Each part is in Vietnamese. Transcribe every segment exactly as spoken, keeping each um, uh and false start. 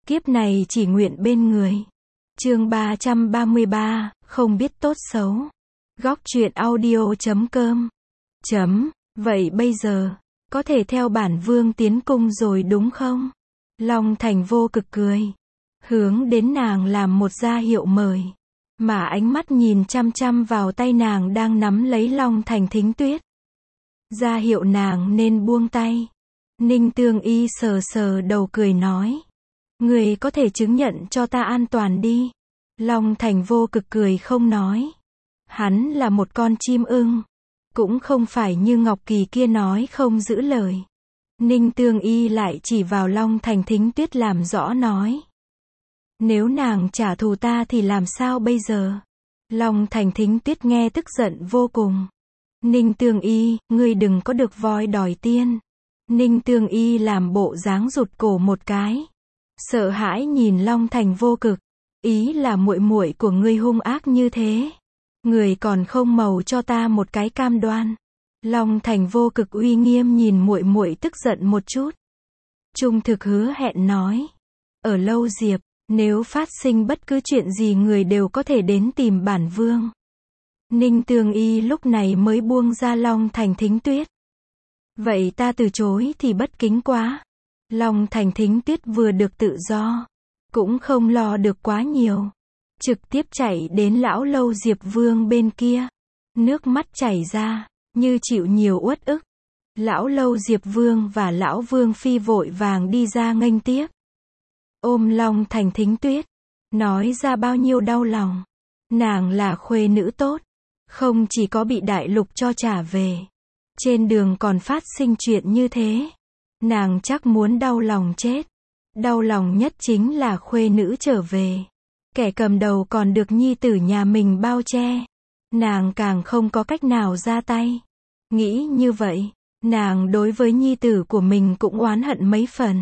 Kiếp này chỉ nguyện bên người. Chương ba trăm ba mươi ba, không biết tốt xấu. Góc truyện audio chấm com. Chấm, vậy bây giờ, có thể theo bản vương tiến cung rồi đúng không? Long Thành Vô Cực cười. Hướng đến nàng làm một ra hiệu mời. Mà ánh mắt nhìn chăm chăm vào tay nàng đang nắm lấy Long Thành Thính Tuyết. Ra hiệu nàng nên buông tay. Ninh Tương Y sờ sờ đầu cười nói. Người có thể chứng nhận cho ta an toàn đi. Long Thành Vô Cực cười không nói. Hắn là một con chim ưng. Cũng không phải như Ngọc Kỳ kia nói không giữ lời. Ninh Tương Y lại chỉ vào Long Thành Thính Tuyết làm rõ nói. Nếu nàng trả thù ta thì làm sao bây giờ? Long Thành Thính Tuyết nghe tức giận vô cùng. Ninh Tương Y, ngươi đừng có được voi đòi tiên. Ninh Tương Y làm bộ dáng rụt cổ một cái. Sợ hãi nhìn Long Thành Vô Cực. Ý là muội muội của ngươi hung ác như thế. Người còn không mầu cho ta một cái cam đoan. Long Thành Vô Cực uy nghiêm nhìn muội muội tức giận một chút. Trung thực hứa hẹn nói. Ở Lâu Diệp, nếu phát sinh bất cứ chuyện gì người đều có thể đến tìm bản vương. Ninh Tương Y lúc này mới buông ra Long Thành Thính Tuyết. Vậy ta từ chối thì bất kính quá. Long Thành Thính Tuyết vừa được tự do. Cũng không lo được quá nhiều. Trực tiếp chạy đến lão Lâu Diệp Vương bên kia. Nước mắt chảy ra, như chịu nhiều uất ức. Lão Lâu Diệp Vương và lão Vương Phi vội vàng đi ra nghênh tiếp. Ôm Long Thành Thính Tuyết. Nói ra bao nhiêu đau lòng. Nàng là khuê nữ tốt. Không chỉ có bị đại lục cho trả về. Trên đường còn phát sinh chuyện như thế. Nàng chắc muốn đau lòng chết. Đau lòng nhất chính là khuê nữ trở về. Kẻ cầm đầu còn được nhi tử nhà mình bao che. Nàng càng không có cách nào ra tay. Nghĩ như vậy, nàng đối với nhi tử của mình cũng oán hận mấy phần.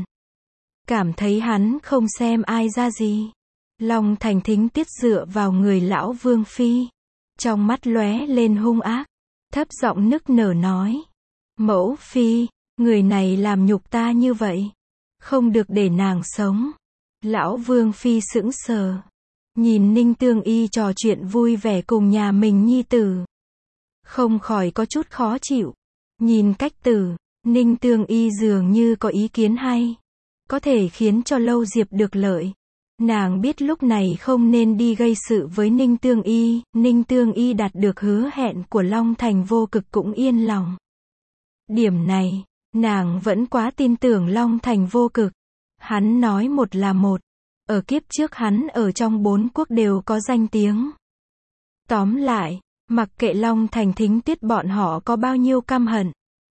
Cảm thấy hắn không xem ai ra gì. Long Thành Thính Tuyết dựa vào người lão Vương Phi. Trong mắt lóe lên hung ác. Thấp giọng nức nở nói. Mẫu Phi, người này làm nhục ta như vậy. Không được để nàng sống. Lão Vương Phi sững sờ. Nhìn Ninh Tương Y trò chuyện vui vẻ cùng nhà mình nhi tử. Không khỏi có chút khó chịu. Nhìn cách tử, Ninh Tương Y dường như có ý kiến hay. Có thể khiến cho Lâu Diệp được lợi. Nàng biết lúc này không nên đi gây sự với Ninh Tương Y. Ninh Tương Y đạt được hứa hẹn của Long Thành Vô Cực cũng yên lòng. Điểm này, nàng vẫn quá tin tưởng Long Thành Vô Cực. Hắn nói một là một. Ở kiếp trước hắn ở trong bốn quốc đều có danh tiếng. Tóm lại, mặc kệ Long Thành Thính Tuyết bọn họ có bao nhiêu căm hận.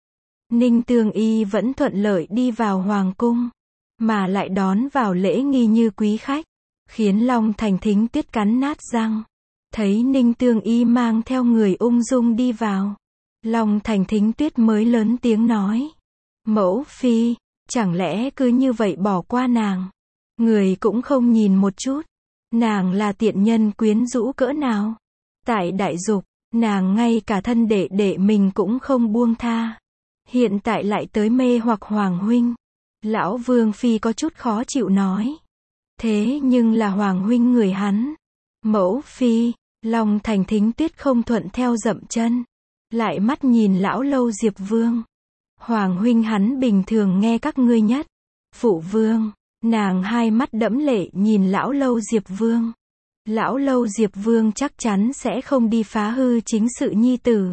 Ninh Tương Y vẫn thuận lợi đi vào hoàng cung. Mà lại đón vào lễ nghi như quý khách. Khiến Long Thành Thính Tuyết cắn nát răng. Thấy Ninh Tương Y mang theo người ung dung đi vào. Long Thành Thính Tuyết mới lớn tiếng nói. Mẫu Phi, chẳng lẽ cứ như vậy bỏ qua nàng? Người cũng không nhìn một chút. Nàng là tiện nhân quyến rũ cỡ nào? Tại đại dục, nàng ngay cả thân đệ đệ mình cũng không buông tha. Hiện tại lại tới mê hoặc Hoàng huynh. Lão Vương Phi có chút khó chịu nói. Thế nhưng là Hoàng huynh người hắn. Mẫu Phi, Long Thành Thính Tuyết không thuận theo dậm chân. Lại mắt nhìn lão Lâu Diệp Vương. Hoàng huynh hắn bình thường nghe các ngươi nhất. Phụ vương, nàng hai mắt đẫm lệ nhìn lão Lâu Diệp Vương. Lão Lâu Diệp Vương chắc chắn sẽ không đi phá hư chính sự nhi tử.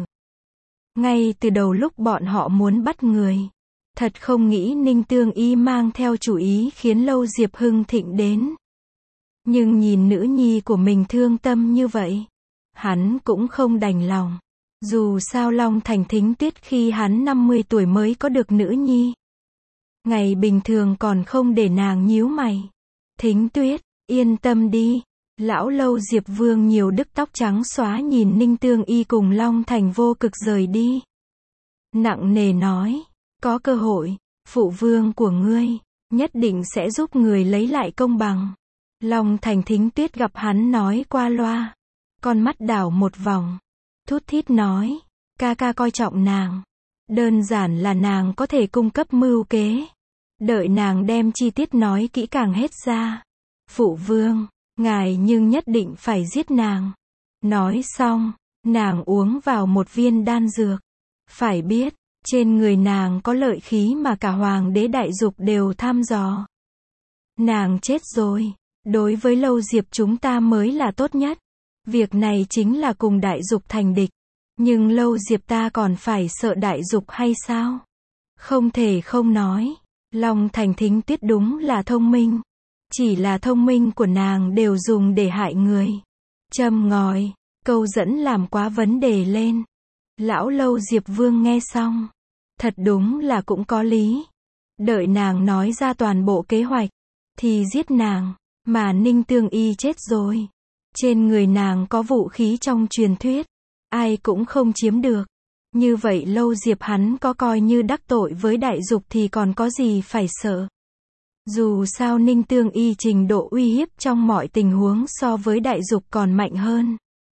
Ngay từ đầu lúc bọn họ muốn bắt người. Thật không nghĩ Ninh Tương Y mang theo chủ ý khiến Lâu Diệp hưng thịnh đến. Nhưng nhìn nữ nhi của mình thương tâm như vậy. Hắn cũng không đành lòng. Dù sao Long Thành Thính Tuyết khi hắn năm mươi tuổi mới có được nữ nhi. Ngày bình thường còn không để nàng nhíu mày. Thính Tuyết, yên tâm đi. Lão Lâu Diệp Vương nhiều đức tóc trắng xóa nhìn Ninh Tương Y cùng Long Thành Vô Cực rời đi. Nặng nề nói. Có cơ hội, phụ vương của ngươi, nhất định sẽ giúp người lấy lại công bằng. Long Thành Thính Tuyết gặp hắn nói qua loa. Con mắt đảo một vòng. Thút thít nói. Ca ca coi trọng nàng. Đơn giản là nàng có thể cung cấp mưu kế. Đợi nàng đem chi tiết nói kỹ càng hết ra. Phụ vương, ngài nhưng nhất định phải giết nàng. Nói xong, nàng uống vào một viên đan dược. Phải biết, trên người nàng có lợi khí mà cả hoàng đế đại dục đều thăm dò. Nàng chết rồi. Đối với Lâu Diệp chúng ta mới là tốt nhất. Việc này chính là cùng đại dục thành địch. Nhưng Lâu Diệp ta còn phải sợ đại dục hay sao? Không thể không nói. Long Thành Thính Tuyết đúng là thông minh. Chỉ là thông minh của nàng đều dùng để hại người. Châm ngòi, câu dẫn làm quá vấn đề lên. Lão Lâu Diệp Vương nghe xong. Thật đúng là cũng có lý. Đợi nàng nói ra toàn bộ kế hoạch. Thì giết nàng. Mà Ninh Tương Y chết rồi. Trên người nàng có vũ khí trong truyền thuyết. Ai cũng không chiếm được. Như vậy Lâu Diệp hắn có coi như đắc tội với đại dục thì còn có gì phải sợ. Dù sao Ninh Tương Y trình độ uy hiếp trong mọi tình huống so với đại dục còn mạnh hơn.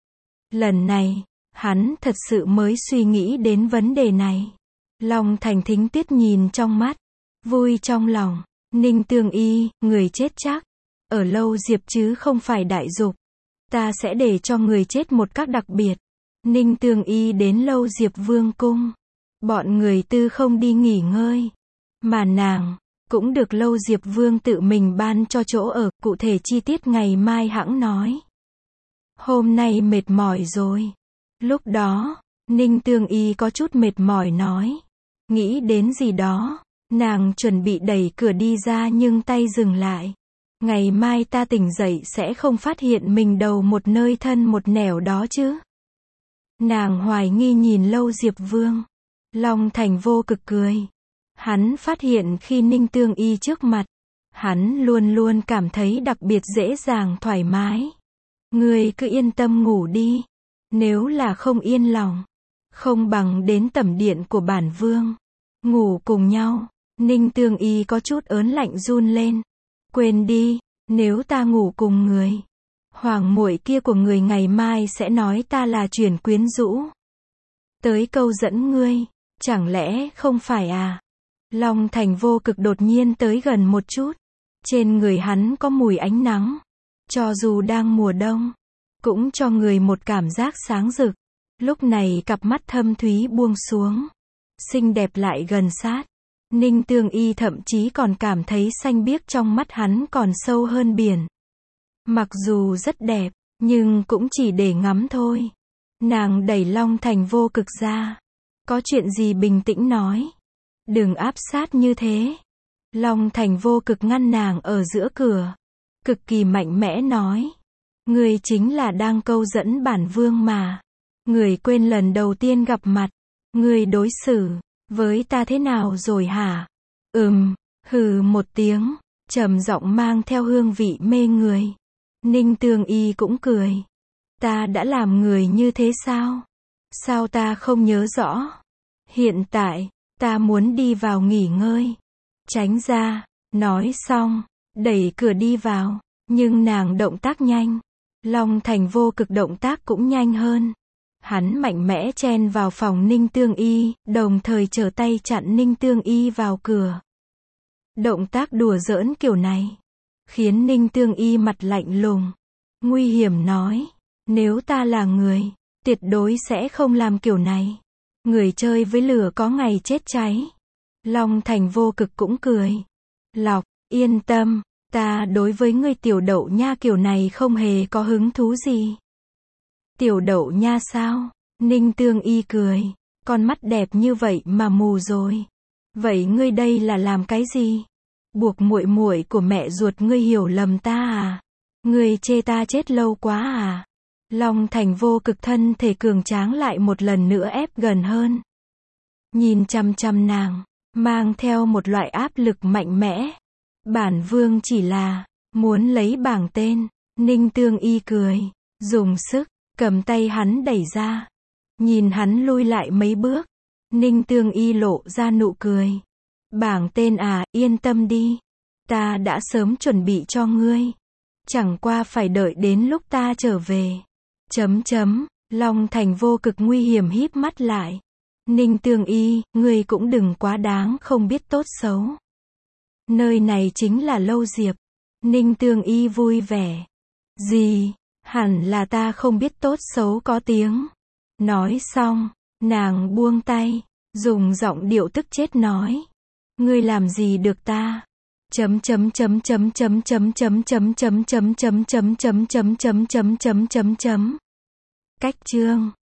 Lần này, hắn thật sự mới suy nghĩ đến vấn đề này. Long Thành Thính Tuyết nhìn trong mắt. Vui trong lòng. Ninh Tương Y, người chết chắc. Ở Lâu Diệp chứ không phải đại dục. Ta sẽ để cho người chết một cách đặc biệt. Ninh Tương Y đến Lâu Diệp Vương cung. Bọn người tư không đi nghỉ ngơi. Mà nàng, cũng được Lâu Diệp Vương tự mình ban cho chỗ ở, cụ thể chi tiết ngày mai hẵng nói. Hôm nay mệt mỏi rồi. Lúc đó, Ninh Tương Y có chút mệt mỏi nói. Nghĩ đến gì đó, nàng chuẩn bị đẩy cửa đi ra nhưng tay dừng lại. Ngày mai ta tỉnh dậy sẽ không phát hiện mình đầu một nơi thân một nẻo đó chứ. Nàng hoài nghi nhìn Lâu Diệp Vương. Long Thành vô cực cười. Hắn phát hiện khi Ninh Tương Y trước mặt, hắn luôn luôn cảm thấy đặc biệt dễ dàng thoải mái. Ngươi cứ yên tâm ngủ đi. Nếu là không yên lòng, không bằng đến tẩm điện của bản vương. Ngủ cùng nhau. Ninh Tương Y có chút ớn lạnh run lên. Quên đi, nếu ta ngủ cùng người, hoàng muội kia của người ngày mai sẽ nói ta là chuyển quyến rũ. Tới câu dẫn ngươi, chẳng lẽ không phải à? Long Thành vô cực đột nhiên tới gần một chút. Trên người hắn có mùi ánh nắng. Cho dù đang mùa đông, cũng cho người một cảm giác sáng rực. Lúc này cặp mắt thâm thúy buông xuống. Xinh đẹp lại gần sát. Ninh Tương Y thậm chí còn cảm thấy xanh biếc trong mắt hắn còn sâu hơn biển. Mặc dù rất đẹp, nhưng cũng chỉ để ngắm thôi. Nàng đẩy Long Thành vô cực ra. Có chuyện gì bình tĩnh nói. Đừng áp sát như thế. Long Thành vô cực ngăn nàng ở giữa cửa. Cực kỳ mạnh mẽ nói. Người chính là đang câu dẫn bản vương mà. Người quên lần đầu tiên gặp mặt. Người đối xử với ta thế nào rồi hả? Ừm, hừ một tiếng, trầm giọng mang theo hương vị mê người. Ninh Tương Y cũng cười. Ta đã làm người như thế sao? Sao ta không nhớ rõ? Hiện tại, ta muốn đi vào nghỉ ngơi. Tránh ra, nói xong, đẩy cửa đi vào. Nhưng nàng động tác nhanh. Long Thành vô cực động tác cũng nhanh hơn. Hắn mạnh mẽ chen vào phòng Ninh Tương Y, đồng thời trở tay chặn Ninh Tương Y vào cửa. Động tác đùa giỡn kiểu này, khiến Ninh Tương Y mặt lạnh lùng, nguy hiểm nói, nếu ta là người, tuyệt đối sẽ không làm kiểu này. Người chơi với lửa có ngày chết cháy. Long Thành vô cực cũng cười. Lọc, yên tâm, ta đối với ngươi tiểu đậu nha kiểu này không hề có hứng thú gì. Tiểu đậu nha sao? Ninh Tương Y cười. Con mắt đẹp như vậy mà mù rồi. Vậy ngươi đây là làm cái gì? Buộc muội muội của mẹ ruột ngươi hiểu lầm ta à? Ngươi chê ta chết lâu quá à? Long Thành vô cực thân thể cường tráng lại một lần nữa ép gần hơn. Nhìn chăm chăm nàng, mang theo một loại áp lực mạnh mẽ. Bản vương chỉ là muốn lấy bảng tên. Ninh Tương Y cười, dùng sức cầm tay hắn đẩy ra. Nhìn hắn lui lại mấy bước. Ninh Tương Y lộ ra nụ cười. Bảng tên à, yên tâm đi. Ta đã sớm chuẩn bị cho ngươi. Chẳng qua phải đợi đến lúc ta trở về. Chấm chấm, Long Thành vô cực nguy hiểm híp mắt lại. Ninh Tương Y, ngươi cũng đừng quá đáng không biết tốt xấu. Nơi này chính là Lâu Diệp. Ninh Tương Y vui vẻ. Gì? Hẳn là ta không biết tốt xấu có tiếng. Nói xong, nàng buông tay, dùng giọng điệu tức chết nói. Ngươi làm gì được ta? Chấm chấm chấm chấm chấm chấm chấm chấm chấm chấm chấm chấm chấm chấm chấm chấm chấm chấm chấm. Cách chương